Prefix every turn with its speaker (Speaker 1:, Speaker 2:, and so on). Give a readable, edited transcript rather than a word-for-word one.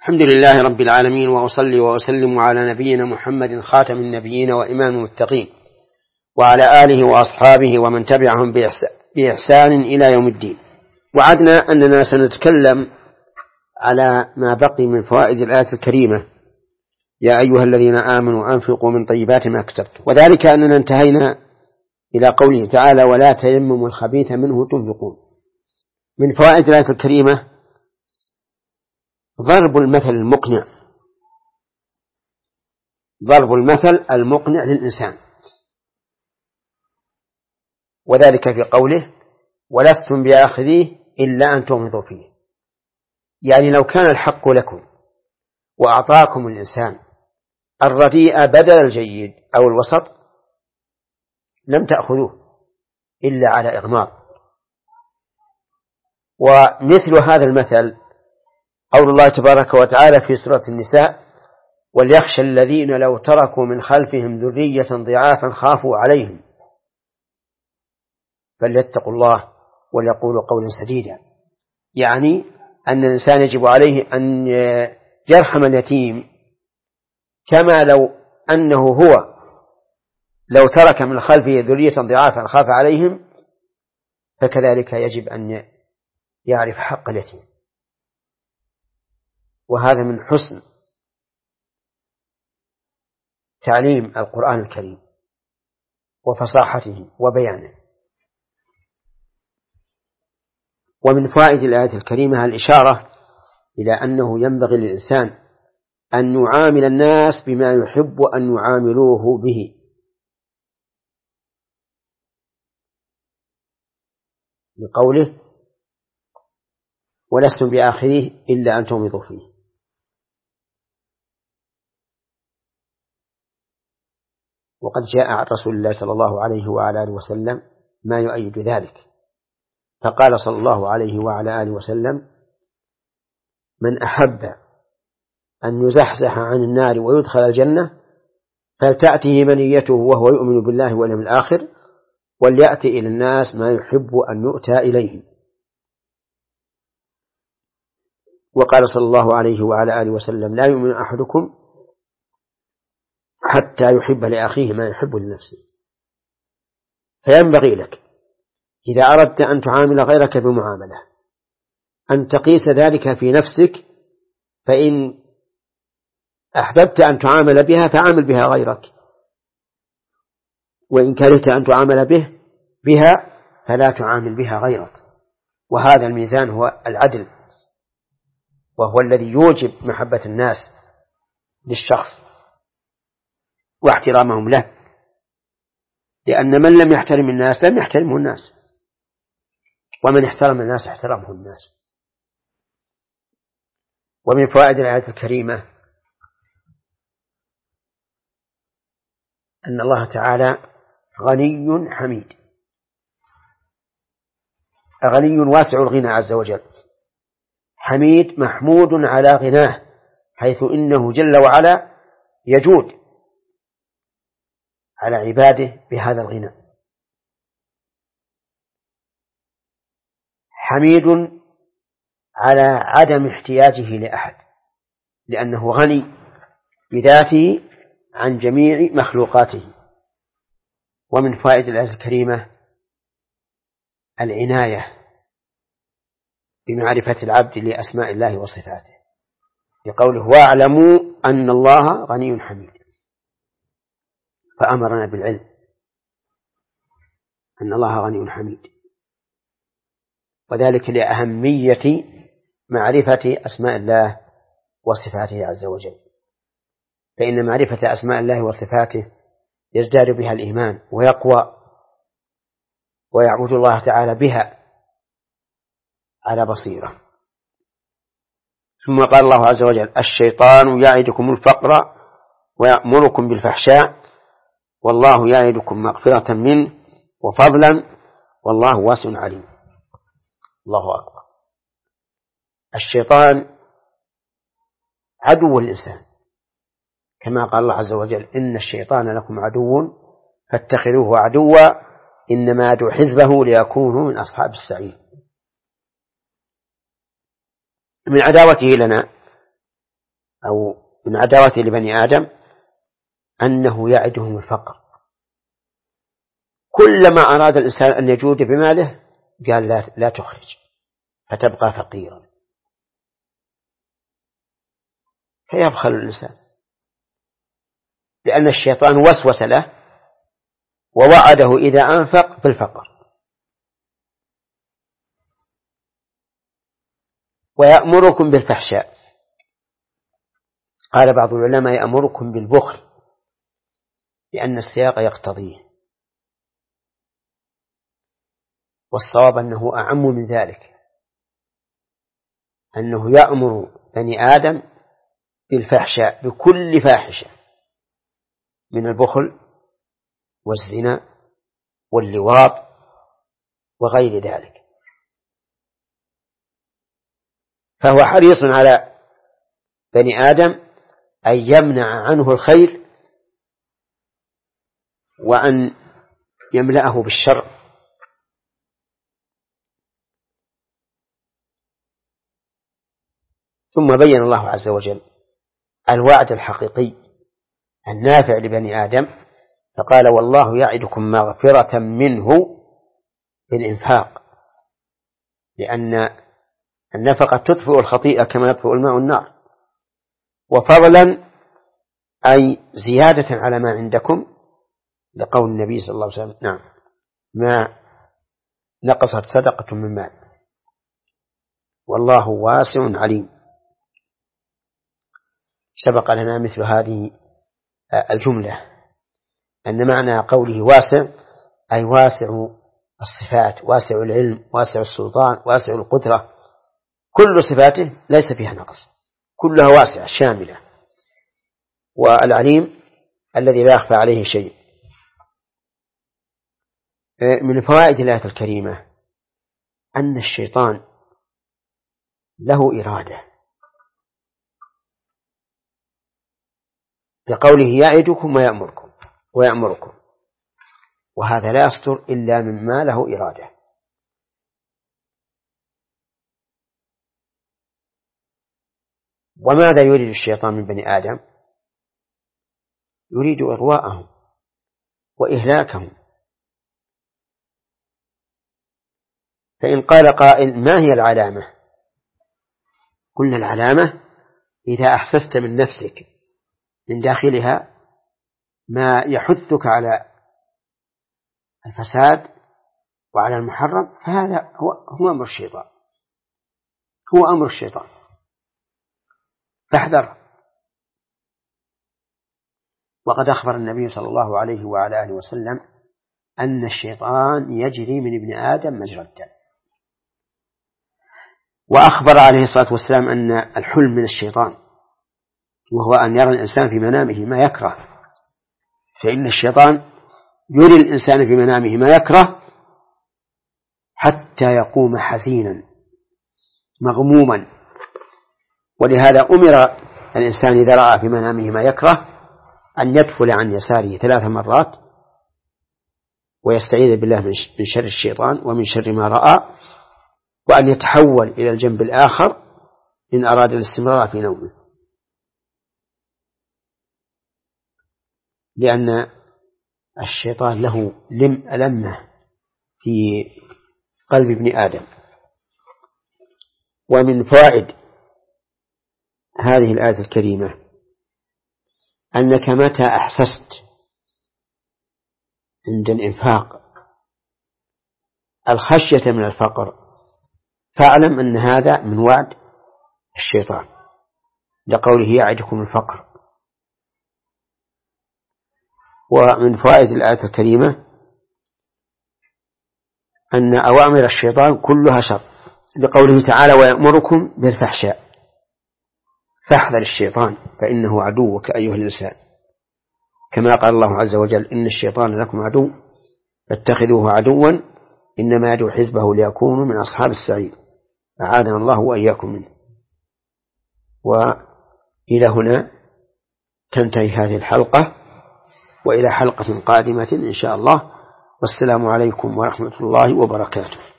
Speaker 1: الحمد لله رب العالمين، وأصلي وأسلم على نبينا محمد خاتم النبيين وإمام المتقين، وعلى آله وأصحابه ومن تبعهم بإحسان إلى يوم الدين. وعدنا أننا سنتكلم على ما بقي من فوائد الآية الكريمة: يا أيها الذين آمنوا أنفقوا من طيبات ما كسبتم. وذلك أننا انتهينا إلى قوله تعالى: ولا تيمموا الخبيث منه تنفقون. من فوائد الآية الكريمة ضرب المثل المقنع للإنسان، وذلك في قوله: ولستم بآخذيه إلا أن تغمضوا فيه. يعني لو كان الحق لكم وأعطاكم الإنسان الرديء بدل الجيد أو الوسط لم تأخذوه إلا على إغماض. ومثل هذا المثل قول الله تبارك وتعالى في سورة النساء: وليخشى الذين لو تركوا من خلفهم ذرية ضعافا خافوا عليهم فليتقوا الله وليقولوا قولا سديدا. يعني أن الإنسان يجب عليه أن يرحم اليتيم، كما لو أنه هو لو ترك من خلفه ذرية ضعافا خاف عليهم، فكذلك يجب أن يعرف حق اليتيم. وهذا من حسن تعليم القرآن الكريم وفصاحته وبيانه. ومن فوائد الآية الكريمة الإشارة إلى أنه ينبغي للإنسان أن يعامل الناس بما يحب أن يعاملوه به، لقوله: ولستم بآخذيه إلا أن تغمضوا فيه. وقد جاء عن رسول الله صلى الله عليه وعلى آله وسلم ما يؤيد ذلك، فقال صلى الله عليه وعلى آله وسلم: من أحب أن يزحزح عن النار ويدخل الجنة فلتأته منيته وهو يؤمن بالله واليوم الآخر وليأتي إلى الناس ما يحب أن يؤتى إليه. وقال صلى الله عليه وعلى آله وسلم: لا يؤمن أحدكم حتى يحب لأخيه ما يحب لنفسه. فينبغي لك إذا أردت أن تعامل غيرك بمعاملة أن تقيس ذلك في نفسك، فإن أحببت أن تعامل بها فعامل بها غيرك، وإن كرهت أن تعامل بها فلا تعامل بها غيرك. وهذا الميزان هو العدل، وهو الذي يوجب محبة الناس للشخص واحترامهم له، لأن من لم يحترم الناس لم يحترمه الناس، ومن احترم الناس احترمه الناس. ومن فوائد الآية الكريمة أن الله تعالى غني حميد، غني واسع الغنى عز وجل، حميد محمود على غناه، حيث إنه جل وعلا يجود على عباده بهذا الغنى. حميد على عدم احتياجه لأحد، لأنه غني بذاته عن جميع مخلوقاته. ومن فوائد الآية الكريمة العناية بمعرفة العبد لأسماء الله وصفاته، بقوله: واعلموا أن الله غني حميد، فأمرنا بالعلم أن الله غني حميد، وذلك لأهمية معرفة أسماء الله وصفاته عز وجل، فإن معرفة أسماء الله وصفاته يزداد بها الإيمان ويقوى، ويعبد الله تعالى بها على بصيرة. ثم قال الله عز وجل: الشيطان يعدكم الفقر ويأمركم بالفحشاء والله يعدكم مغفرة منه وفضلا والله واسع عليم. الله أكبر. الشيطان عدو الإنسان، كما قال الله عز وجل: إن الشيطان لكم عدو فاتخذوه عدوا إنما يدعو حزبه ليكونوا من أصحاب السعير. من عداوته لنا أو من عداوته لبني آدم أنه يعدهم الفقر. كلما أراد الإنسان أن يجود بماله قال لا تخرج فتبقى فقيرا، فيبخل الإنسان، لأن الشيطان وسوس له ووعده إذا أنفق بالفقر. ويأمركم بالفحشاء، قال بعض العلماء يأمركم بالبخل لأن السياق يقتضيه، والصواب أنه أعم من ذلك، أنه يأمر بني آدم بالفحشاء بكل فاحشة من البخل والزنا واللواط وغير ذلك. فهو حريص على بني آدم أن يمنع عنه الخير وأن يملأه بالشر. ثم بين الله عز وجل الوعد الحقيقي النافع لبني آدم، فقال والله يعدكم مغفرة منه بالإنفاق، لأن النفقة تطفئ الخطيئة كما يطفئ الماء النار، وفضلا أي زيادة على ما عندكم، لقول النبي صلى الله عليه وسلم نعم ما نقصت صدقة من مال والله واسع عليم. سبق لنا مثل هذه الجملة أن معنى قوله واسع أي واسع الصفات، واسع العلم، واسع السلطان، واسع القدرة، كل صفاته ليس فيها نقص، كلها واسعة شاملة. والعليم الذي لا يخفى عليه شيء. من فوائد الآية الكريمة أن الشيطان له إرادة، لقوله يعدكم ويأمركم، وهذا لا يصدر إلا مما له إرادة. وماذا يريد الشيطان من بني آدم؟ يريد إغواءهم وإهلاكهم. فإن قال قائل ما هي العلامة؟ قلنا العلامة إذا أحسست من نفسك من داخلها ما يحثك على الفساد وعلى المحرم، فهذا هو أمر الشيطان، هو أمر الشيطان، فاحذر. وقد أخبر النبي صلى الله عليه وعلى آله وسلم أن الشيطان يجري من ابن آدم مجرى الدم، وأخبر عليه الصلاة والسلام أن الحلم من الشيطان، وهو أن يرى الإنسان في منامه ما يكره، فإن الشيطان يري الإنسان في منامه ما يكره حتى يقوم حزينا مغموما. ولهذا أمر الإنسان إذا رأى في منامه ما يكره أن يدفل عن يساره 3 مرات ويستعيذ بالله من شر الشيطان ومن شر ما رأى، وأن يتحول إلى الجنب الآخر إن أراد الاستمرار في نومه، لأن الشيطان له لمة في قلب ابن آدم. ومن فوائد هذه الآية الكريمة أنك متى أحسست عند الإنفاق الخشية من الفقر فاعلم أن هذا من وعد الشيطان، لقوله يعدكم الفقر. ومن فوائد الآية الكريمة أن أوامر الشيطان كلها شر، لقوله تعالى ويأمركم بالفحشاء، فاحذر الشيطان فإنه عدوك أيها الإنسان، كما قال الله عز وجل إن الشيطان لكم عدو فاتخذوه عدوا إنما يدعو حزبه ليكونوا من أصحاب السعير، أعاذنا الله وإياكم منه. وإلى هنا تنتهي هذه الحلقة، وإلى حلقة قادمة إن شاء الله، والسلام عليكم ورحمة الله وبركاته.